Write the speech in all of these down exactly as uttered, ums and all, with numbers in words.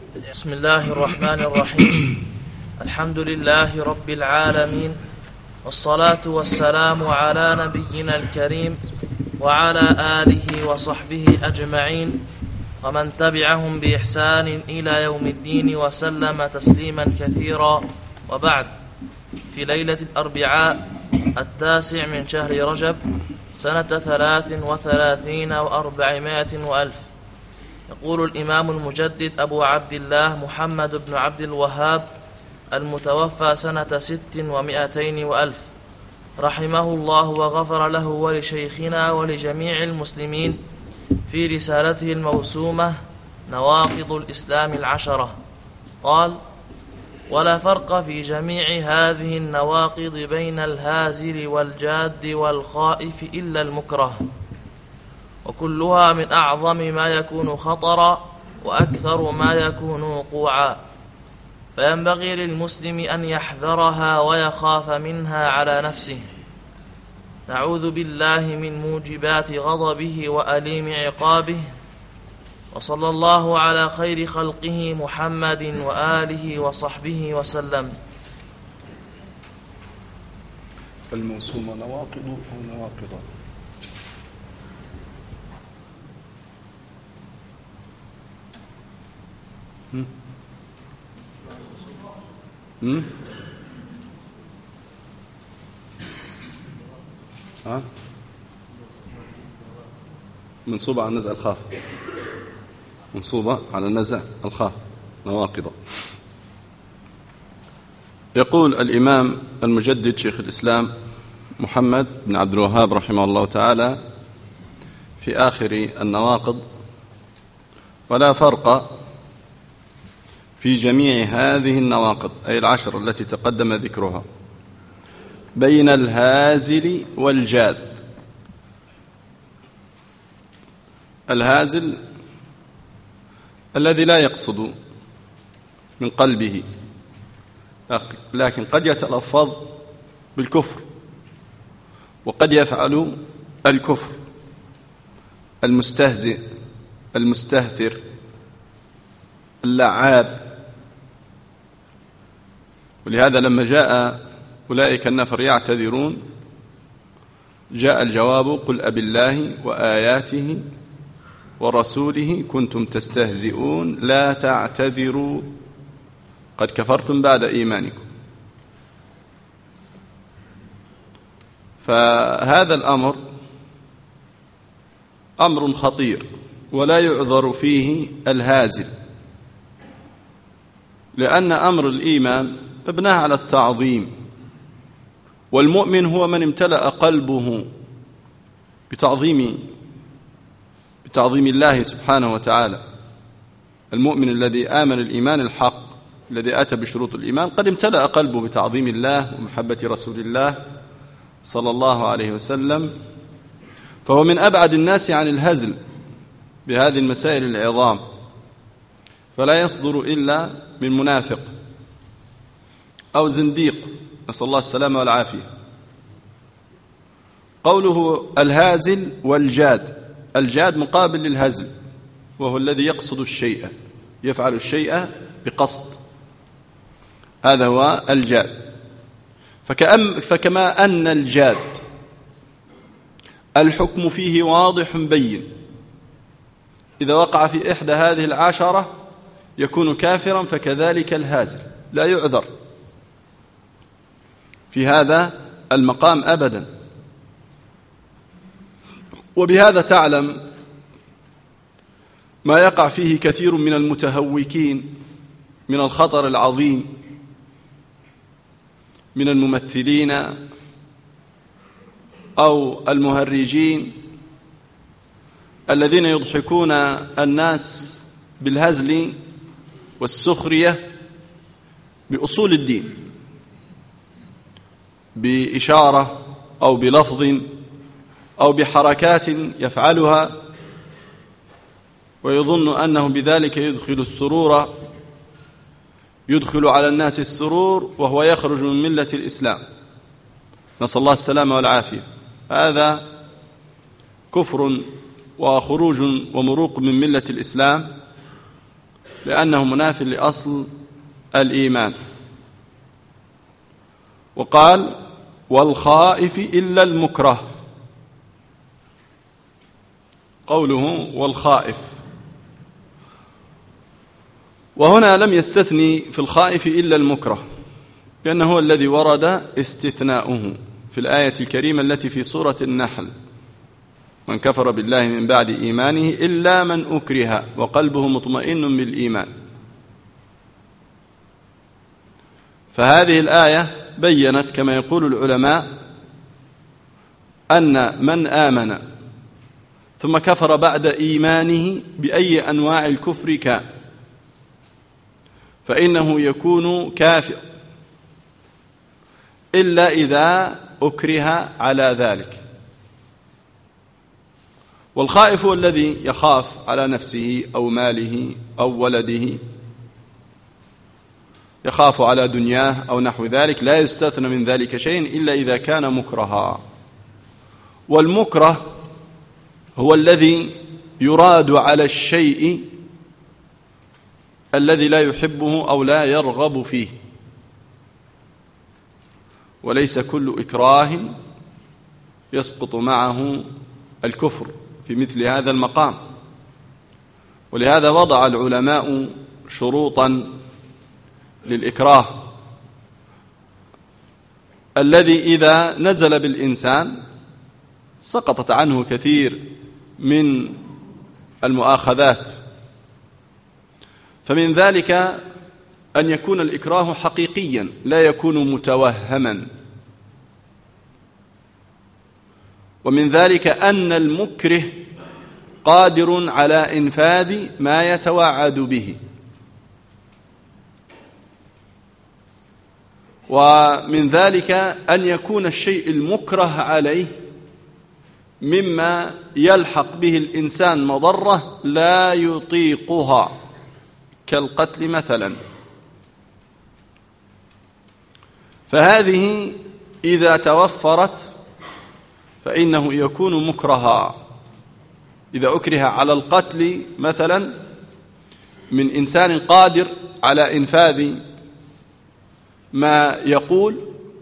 بسم الله الرحمن الرحيم. الحمد لله رب العالمين، والصلاة والسلام على نبينا الكريم وعلى آله وصحبه أجمعين ومن تبعهم بإحسان إلى يوم الدين وسلم تسليما كثيرا، وبعد. في ليلة الأربعاء التاسع من شهر رجب سنة ثلاث وثلاثين وأربعمائة وألف، يقول الإمام المجدد أبو عبد الله محمد بن عبد الوهاب المتوفى سنة ست ومائتين وألف رحمه الله وغفر له ولشيخنا ولجميع المسلمين في رسالته الموسومة نواقض الإسلام العشرة، قال: ولا فرق في جميع هذه النواقض بين الهازل والجاد والخائف إلا المكره، وكلها من أعظم ما يكون خطرا وأكثر ما يكون وقوعا، فينبغي للمسلم أن يحذرها ويخاف منها على نفسه. نعوذ بالله من موجبات غضبه وأليم عقابه، وصلى الله على خير خلقه محمد وآله وصحبه وسلم. الموسومة نواقض أو نواقض؟ هم؟ هم؟ ها؟ منصوبة على النزع الخافض، منصوبة على النزع الخافض، نواقض. يقول الإمام المجدد شيخ الإسلام محمد بن عبد الوهاب رحمه الله تعالى في آخر النواقض: ولا فرق في جميع هذه النواقض، أي العشر التي تقدم ذكرها، بين الهازل والجاد. الهازل الذي لا يقصد من قلبه، لكن قد يتلفظ بالكفر وقد يفعل الكفر، المستهزئ المستهثر اللعاب. ولهذا لما جاء أولئك النفر يعتذرون جاء الجواب: قل أبالله وآياته ورسوله كنتم تستهزئون لا تعتذروا قد كفرتم بعد إيمانكم. فهذا الأمر أمر خطير ولا يعذر فيه الهازل، لأن أمر الإيمان مبناه على التعظيم، والمؤمن هو من امتلأ قلبه بتعظيم بتعظيم الله سبحانه وتعالى. المؤمن الذي آمن الإيمان الحق الذي أتى بشروط الإيمان قد امتلأ قلبه بتعظيم الله ومحبة رسول الله صلى الله عليه وسلم، فهو من أبعد الناس عن الهزل بهذه المسائل العظام، فلا يصدر إلا من منافق أو زنديق، نسأل الله السلامة والعافية. قوله الهازل والجاد: الجاد مقابل للهزل، وهو الذي يقصد الشيء، يفعل الشيء بقصد، هذا هو الجاد. فكأم فكما أن الجاد الحكم فيه واضح بين، إذا وقع في إحدى هذه العشرة يكون كافرا، فكذلك الهازل لا يعذر في هذا المقام أبدا. وبهذا تعلم ما يقع فيه كثير من المتهوكين من الخطر العظيم من الممثلين أو المهرجين الذين يضحكون الناس بالهزل والسخرية بأصول الدين، بإشارة أو بلفظ أو بحركات يفعلها، ويظن أنه بذلك يدخل السرور يدخل على الناس السرور وهو يخرج من ملة الإسلام، نسأل الله السلامة والعافية. هذا كفر وخروج ومروق من ملة الإسلام، لأنه مناف لأصل الإيمان. وقال والخائف إلا المكره، قوله والخائف، وهنا لم يستثني في الخائف إلا المكره، لأنه هو الذي ورد استثناؤه في الآية الكريمة التي في سورة النحل: من كفر بالله من بعد إيمانه إلا من أكره وقلبه مطمئن بالإيمان. فهذه الآية بيّنت كما يقول العلماء أن من آمن ثم كفر بعد إيمانه بأي أنواع الكفر كان فإنه يكون كافر إلا إذا أكره على ذلك. والخائف هو الذي يخاف على نفسه أو ماله أو ولده، يخاف على دنياه أو نحو ذلك، لا يستثنى من ذلك شيء إلا إذا كان مكرها. والمكره هو الذي يراد على الشيء الذي لا يحبه أو لا يرغب فيه، وليس كل إكراه يسقط معه الكفر في مثل هذا المقام. ولهذا وضع العلماء شروطا للإكراه الذي إذا نزل بالإنسان سقطت عنه كثير من المؤاخذات. فمن ذلك أن يكون الإكراه حقيقيا لا يكون متوهما، ومن ذلك أن المكره قادر على إنفاذ ما يتوعد به، ومن ذلك أن يكون الشيء المكره عليه مما يلحق به الإنسان مضرة لا يطيقها كالقتل مثلا. فهذه إذا توفرت فإنه يكون مكرها. إذا أكره على القتل مثلا من إنسان قادر على إنفاذ ما يقول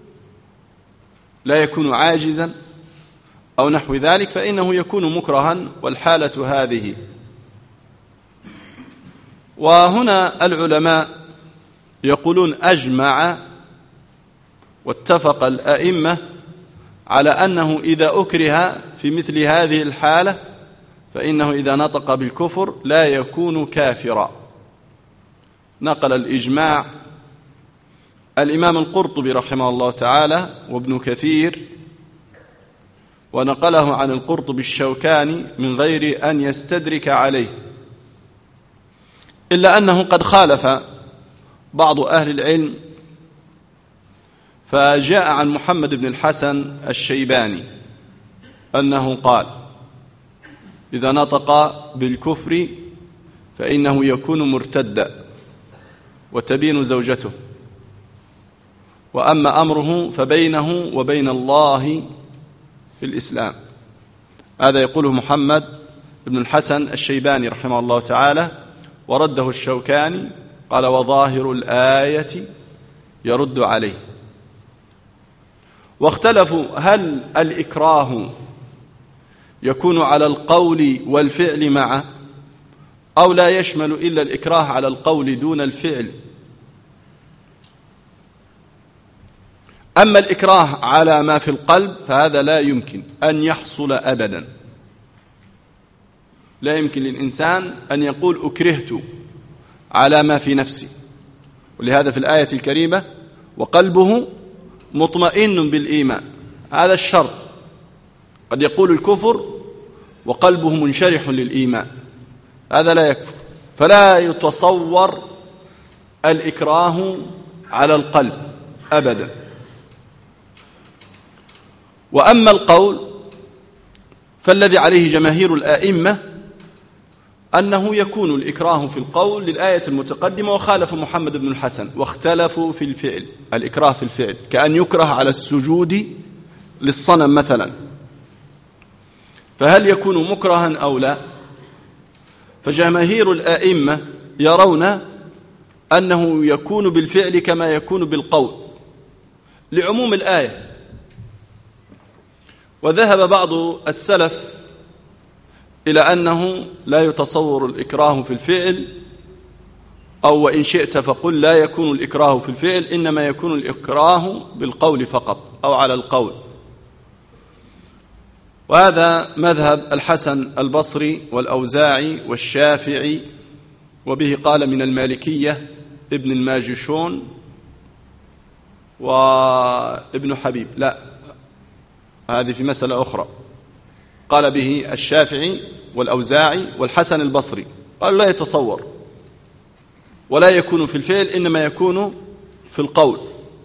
لا يكون عاجزا أو نحو ذلك فإنه يكون مكرها، والحالة هذه. وهنا العلماء يقولون أجمع واتفق الأئمة على أنه إذا أكره في مثل هذه الحالة فإنه إذا نطق بالكفر لا يكون كافرا. نقل الإجماع الإمام القرطبي رحمه الله تعالى وابن كثير، ونقله عن القرطبي الشوكاني من غير أن يستدرك عليه، إلا أنه قد خالف بعض أهل العلم، فجاء عن محمد بن الحسن الشيباني أنه قال إذا نطق بالكفر فإنه يكون مرتدا وتبين زوجته، وأما أمره فبينه وبين الله في الإسلام. هذا يقوله محمد بن الحسن الشيباني رحمه الله تعالى، ورده الشوكاني قال وظاهر الآية يرد عليه. واختلفوا هل الإكراه يكون على القول والفعل معا أو لا يشمل إلا الإكراه على القول دون الفعل. أما الإكراه على ما في القلب فهذا لا يمكن أن يحصل أبدا. لا يمكن للإنسان أن يقول أكرهت على ما في نفسي، ولهذا في الآية الكريمة وقلبه مطمئن بالإيمان، هذا الشرط. قد يقول الكفر وقلبه منشرح للإيمان، هذا لا يكفر. فلا يتصور الإكراه على القلب أبدا. وأما القول فالذي عليه جماهير الآئمة أنه يكون الإكراه في القول للآية المتقدمة، وخالف محمد بن الحسن واختلفوا في الفعل، الإكراه في الفعل كأن يكره على السجود للصنم مثلا، فهل يكون مكرها أو لا؟ فجماهير الآئمة يرون أنه يكون بالفعل كما يكون بالقول لعموم الآية. وذهب بعض السلف إلى أنه لا يتصور الإكراه في الفعل، أو وإن شئت فقل لا يكون الإكراه في الفعل، إنما يكون الإكراه بالقول فقط أو على القول. وهذا مذهب الحسن البصري والأوزاعي والشافعي، وبه قال من المالكية ابن الماجشون وابن حبيب، لا هذه في مسألة أخرى، قال به الشافعي والأوزاعي والحسن البصري، قال لا يتصور ولا يكون في الفعل، إنما يكون في القول.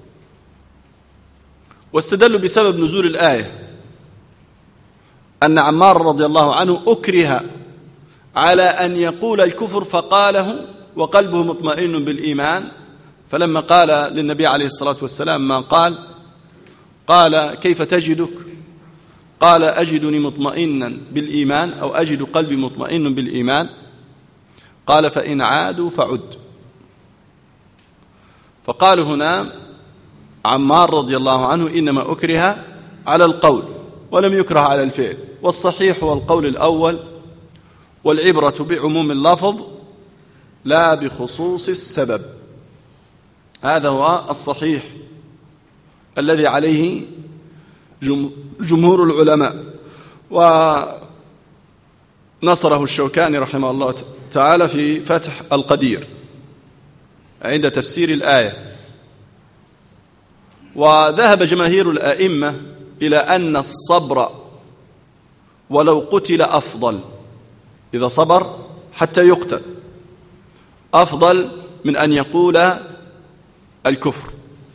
واستدلوا بسبب نزول الآية أن عمار رضي الله عنه أكره على أن يقول الكفر فقاله وقلبه مطمئن بالإيمان، فلما قال للنبي عليه الصلاة والسلام ما قال، قال كيف تجدك؟ قال أجدني مطمئنا بالإيمان أو أجد قلبي مطمئن بالإيمان. قال فإن عادوا فعد. فقالوا هنا عمار رضي الله عنه إنما أكره على القول ولم يكره على الفعل، والصحيح هو القول الأول، والعبرة بعموم اللفظ لا بخصوص السبب. هذا هو الصحيح الذي عليه جمهور العلماء، ونصره الشوكاني رحمه الله تعالى في فتح القدير عند تفسير الآية. وذهب جماهير الأئمة إلى أن الصبر ولو قتل أفضل، إذا صبر حتى يقتل أفضل من أن يقول الكفر.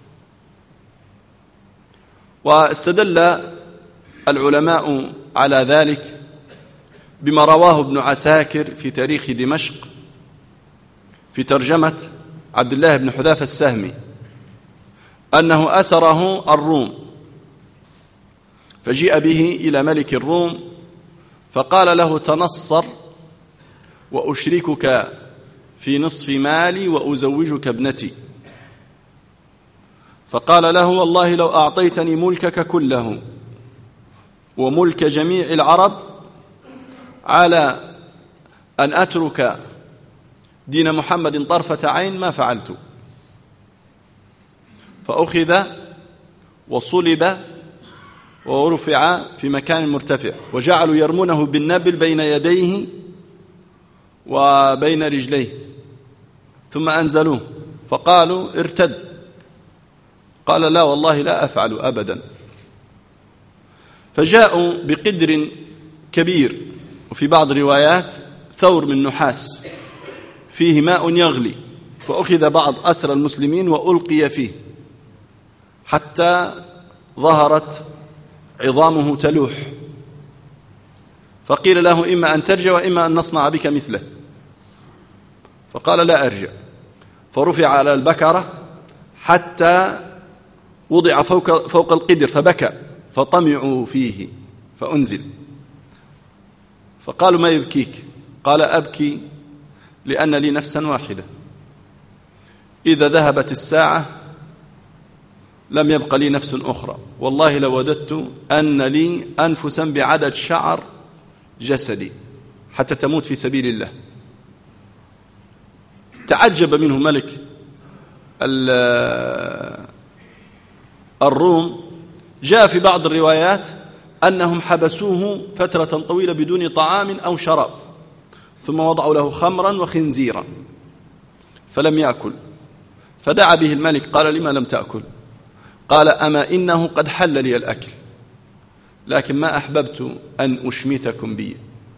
واستدل العلماء على ذلك بما رواه ابن عساكر في تاريخ دمشق في ترجمة عبد الله بن حذافة السهمي أنه أسره الروم، فجيء به إلى ملك الروم فقال له تنصر وأشركك في نصف مالي وأزوجك ابنتي. فقال له والله لو أعطيتني ملكك كله وملك جميع العرب على أن أترك دين محمد طرفة عين ما فعلت. فأخذ وصلب ورفع في مكان مرتفع، وجعلوا يرمونه بالنبل بين يديه وبين رجليه، ثم أنزلوه فقالوا ارتد. قال لا والله لا أفعل أبدا. فجاءوا بقدر كبير، وفي بعض روايات ثور من نحاس فيه ماء يغلي، فأخذ بعض أسر المسلمين وألقي فيه حتى ظهرت عظامه تلوح، فقيل له إما أن ترجع وإما أن نصنع بك مثله، فقال لا أرجع. فرفع على البكرة حتى وضع فوق, فوق القدر فبكى، فطمعوا فيه فأنزل. فقالوا ما يبكيك؟ قال أبكي لأن لي نفسا واحدة، إذا ذهبت الساعة لم يبق لي نفس أخرى، والله لو وددت أن لي أنفسا بعدد شعر جسدي حتى تموت في سبيل الله. تعجب منه ملك الروم. جاء في بعض الروايات أنهم حبسوه فترة طويلة بدون طعام أو شراب، ثم وضعوا له خمرا وخنزيرا فلم يأكل. فدعا به الملك قال لما لم تأكل؟ قال أما إنه قد حل لي الأكل، لكن ما أحببت أن أشمتكم بي.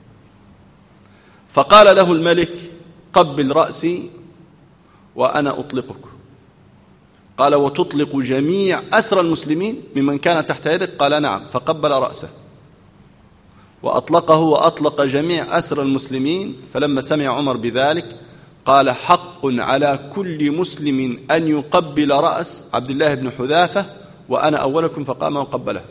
فقال له الملك قبل رأسي وأنا أطلقك. قال وتطلق جميع أسر المسلمين ممن كان تحت يدك؟ قال نعم. فقبل رأسه وأطلقه وأطلق جميع أسر المسلمين. فلما سمع عمر بذلك قال حق على كل مسلم أن يقبل رأس عبد الله بن حذافة وأنا أولكم، فقام وقبله.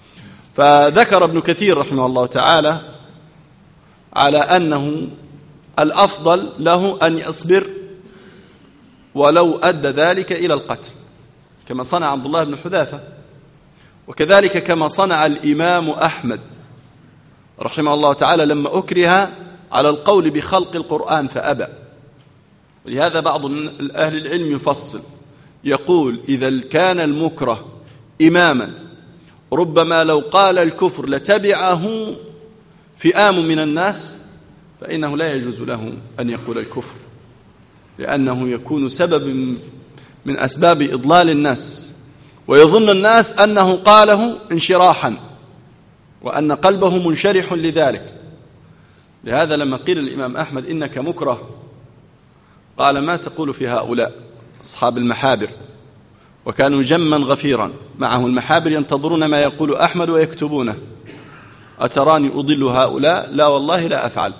فذكر ابن كثير رحمه الله تعالى على أنه الأفضل له أن يصبر ولو أدى ذلك إلى القتل، كما صنع عبد الله بن حذافة، وكذلك كما صنع الإمام أحمد رحمه الله تعالى لما أكره على القول بخلق القرآن فأبى. ولهذا بعض أهل العلم يفصل يقول إذا كان المكره إماما ربما لو قال الكفر لتبعه فئام من الناس فإنه لا يجوز له أن يقول الكفر، لأنه يكون سبب من أسباب إضلال الناس، ويظن الناس أنه قاله انشراحا وأن قلبه منشرح لذلك. لهذا لما قيل الإمام أحمد إنك مكره قال ما تقول في هؤلاء أصحاب المحابر، وكانوا جما غفيرا معه المحابر ينتظرون ما يقول أحمد ويكتبونه، أتراني أضل هؤلاء؟ لا والله لا أفعل.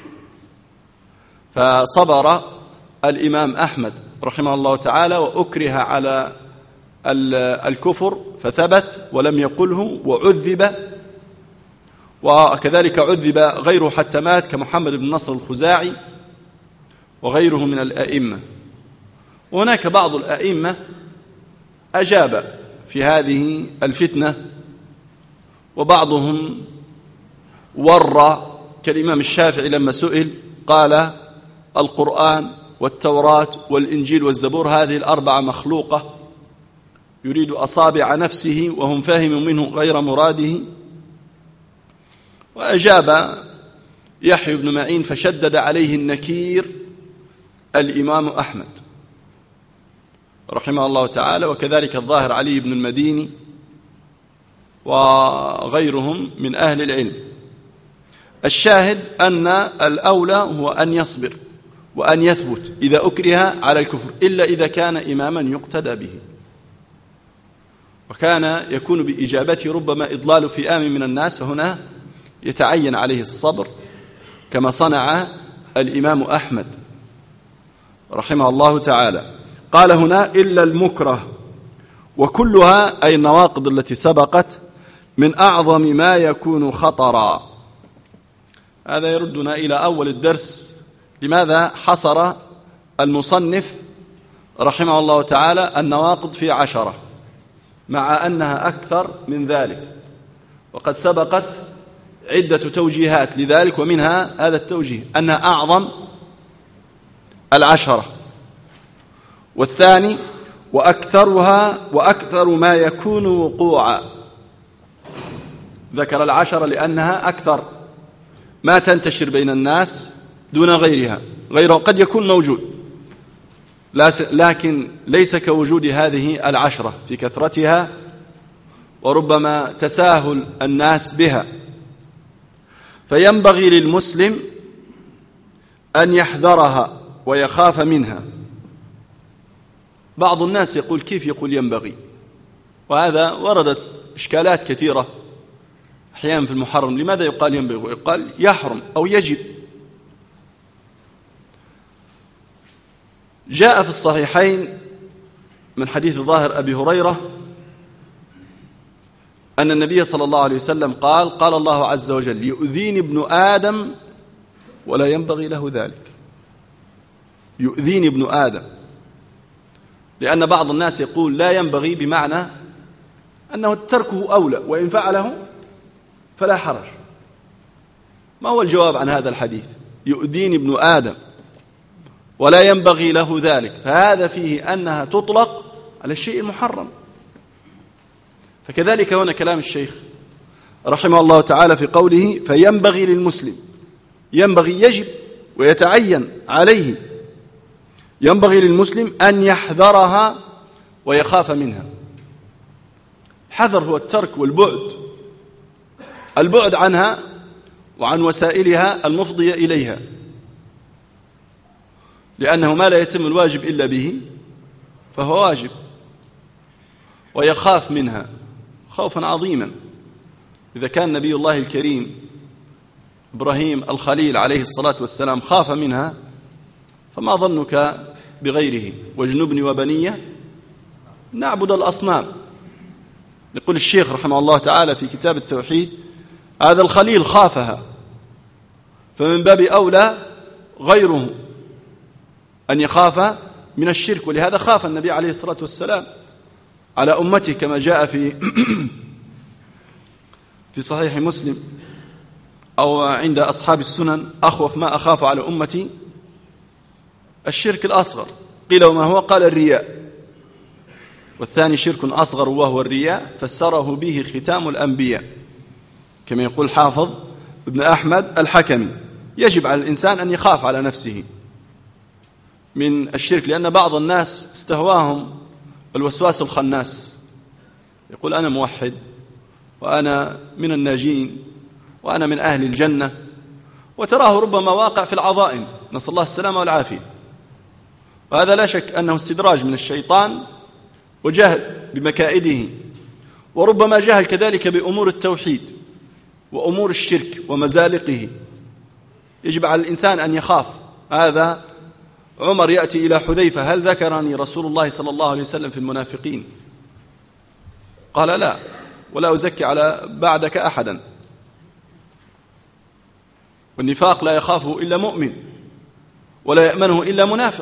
فصبر الإمام أحمد رحمه الله تعالى وأكره على الكفر فثبت ولم يقله وعذب، وكذلك عذب غيره حتى مات كمحمد بن نصر الخزاعي وغيره من الأئمة. وهناك بعض الأئمة أجاب في هذه الفتنة، وبعضهم ورى كالإمام الشافعي لما سئل قال القرآن والتوراة والإنجيل والزبور هذه الأربعة مخلوقة، يريد أصابع نفسه وهم فاهم منه غير مراده. وأجاب يحيى بن معين فشدد عليه النكير الإمام أحمد رحمه الله تعالى، وكذلك الظاهر علي بن المديني وغيرهم من أهل العلم. الشاهد أن الأولى هو أن يصبر وأن يثبت إذا أكره على الكفر، إلا إذا كان إماما يقتدى به، وكان يكون بإجابته ربما إضلال فئام من الناس، هنا يتعين عليه الصبر كما صنع الإمام أحمد رحمه الله تعالى. قال هنا إلا المكره، وكلها أي النواقض التي سبقت من أعظم ما يكون خطرا. هذا يردنا إلى أول الدرس، لماذا حصر المصنف رحمه الله تعالى النواقض في عشرة مع أنها أكثر من ذلك، وقد سبقت عدة توجيهات لذلك، ومنها هذا التوجيه أنها أعظم العشرة. والثاني وأكثرها وأكثر ما يكون وقوعا، ذكر العشرة لأنها أكثر ما تنتشر بين الناس دون غيرها، غيره قد يكون موجود لكن ليس كوجود هذه العشرة في كثرتها وربما تساهل الناس بها. فينبغي للمسلم أن يحذرها ويخاف منها. بعض الناس يقول كيف يقول ينبغي، وهذا وردت إشكالات كثيرة أحيانا في المحرم، لماذا يقال ينبغي ويقال يحرم أو يجب؟ جاء في الصحيحين من حديث ظاهر أبي هريرة أن النبي صلى الله عليه وسلم قال قال الله عز وجل يؤذيني ابن آدم ولا ينبغي له ذلك. يؤذيني ابن آدم، لأن بعض الناس يقول لا ينبغي بمعنى أنه تركه أولى، وإن فعله فلا حرج. ما هو الجواب عن هذا الحديث؟ يؤذيني ابن آدم ولا ينبغي له ذلك، فهذا فيه أنها تطلق على الشيء المحرم. فكذلك هنا كلام الشيخ رحمه الله تعالى في قوله فينبغي للمسلم، ينبغي يجب ويتعين عليه، ينبغي للمسلم أن يحذرها ويخاف منها. حذر هو الترك والبعد، البعد عنها وعن وسائلها المفضية إليها، لأنه ما لا يتم الواجب إلا به فهو واجب، ويخاف منها خوفا عظيما. إذا كان نبي الله الكريم إبراهيم الخليل عليه الصلاة والسلام خاف منها، فما ظنك بغيره؟ واجنبني وبني نعبد الأصنام. يقول الشيخ رحمه الله تعالى في كتاب التوحيد هذا الخليل خافها، فمن باب أولى غيره أن يخاف من الشرك. ولهذا خاف النبي عليه الصلاة والسلام على أمته كما جاء في في صحيح مسلم أو عند أصحاب السنن: أخوف ما أخاف على أمتي الشرك الأصغر. قيل وما هو؟ قال الرياء. والثاني شرك أصغر وهو الرياء، فسره به ختام الأنبياء كما يقول حافظ ابن أحمد الحكمي. يجب على الإنسان أن يخاف على نفسه من الشرك، لأن بعض الناس استهواهم الوسواس الخناس، يقول أنا موحد وأنا من الناجين وأنا من أهل الجنة، وتراه ربما واقع في العظائم، نسأل الله السلامة والعافية. وهذا لا شك أنه استدراج من الشيطان وجهل بمكائده، وربما جهل كذلك بأمور التوحيد وأمور الشرك ومزالقه. يجب على الإنسان أن يخاف. هذا عمر يأتي إلى حذيفة: هل ذكرني رسول الله صلى الله عليه وسلم في المنافقين؟ قال: لا، ولا أزكي على بعدك أحدا. والنفاق لا يخافه إلا مؤمن ولا يأمنه إلا منافق.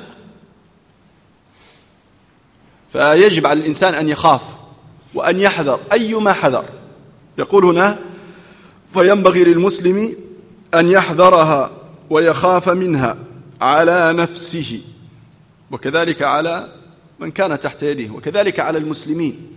فيجب على الإنسان أن يخاف وأن يحذر أيما حذر. يقول هنا: فينبغي للمسلم أن يحذرها ويخاف منها على نفسه، وكذلك على من كان تحت يده، وكذلك على المسلمين،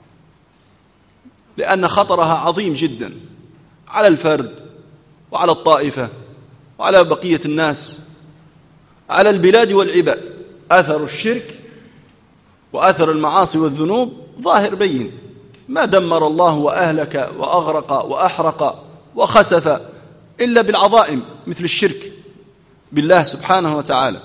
لأن خطرها عظيم جدا على الفرد وعلى الطائفة وعلى بقية الناس، على البلاد والعباد. أثر الشرك وأثر المعاصي والذنوب ظاهر بين. ما دمر الله وأهلك وأغرق وأحرق وخسف إلا بالعظائم مثل الشرك بالله سبحانه وتعالى.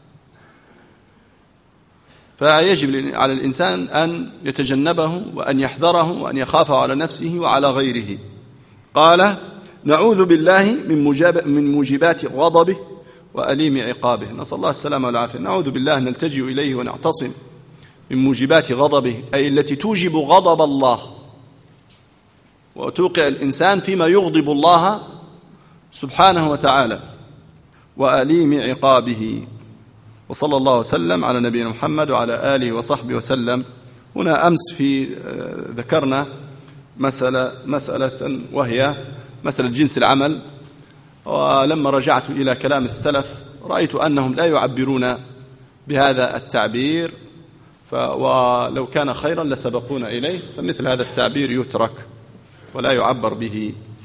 فيجب على الإنسان أن يتجنبه وأن يحذره وأن يخافه على نفسه وعلى غيره. قال: نعوذ بالله من, مجاب من موجبات غضبه وأليم عقابه. نسأل الله السلامة والعافية. نعوذ بالله، نلتجئ إليه ونعتصم من موجبات غضبه، أي التي توجب غضب الله وتوقع الإنسان فيما يغضب الله سبحانه وتعالى، وأليم عقابه. وصلى الله وسلم على نبينا محمد وعلى آله وصحبه وسلم. هنا أمس في ذكرنا مسألة, مسألة وهي مسألة جنس العمل، ولما رجعت إلى كلام السلف رأيت أنهم لا يعبرون بهذا التعبير، ولو كان خيرا لسبقونا إليه، فمثل هذا التعبير يترك ولا يعبر به